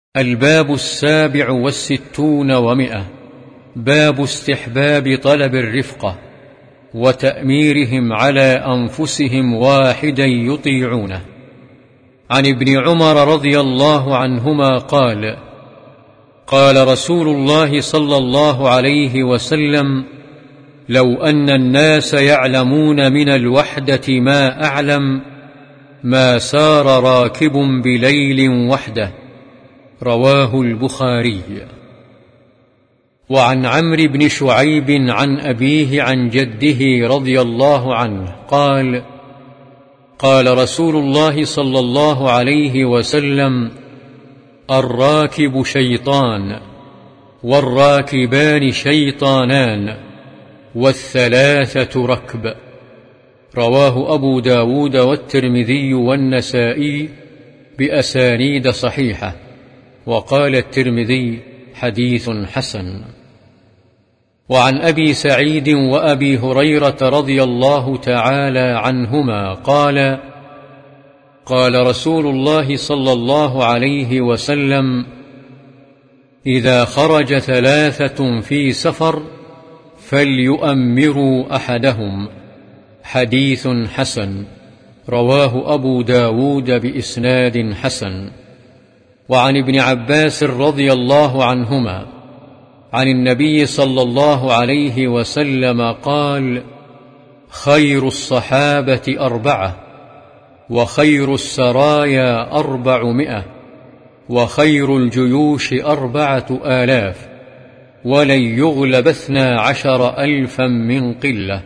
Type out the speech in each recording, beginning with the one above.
الباب 67 باب استحباب طلب الرفقة وتأميرهم على أنفسهم واحدا يطيعونه. عن ابن عمر رضي الله عنهما قال: قال رسول الله صلى الله عليه وسلم: لو أن الناس يعلمون من الوحدة ما أعلم ما سار راكب بليل وحده. رواه البخاري. وعن عمرو بن شعيب عن أبيه عن جده رضي الله عنه قال: قال رسول الله صلى الله عليه وسلم: الراكب شيطان، والراكبان شيطانان، والثلاثة ركب. رواه أبو داود والترمذي والنسائي بأسانيد صحيحة، وقال الترمذي: حديث حسن. وعن أبي سعيد وأبي هريرة رضي الله تعالى عنهما قال: قال رسول الله صلى الله عليه وسلم: إذا خرج 3 في سفر فليؤمروا أحدهم. حديث حسن. رواه أبو داود بإسناد حسن. وعن ابن عباس رضي الله عنهما عن النبي صلى الله عليه وسلم قال: خير الصحابة 4، وخير السرايا 400، وخير الجيوش 4000، ولن يغلب 12,000 من قلة.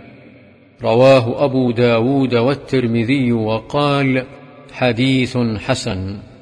رواه أبو داود والترمذي وقال: حديث حسن.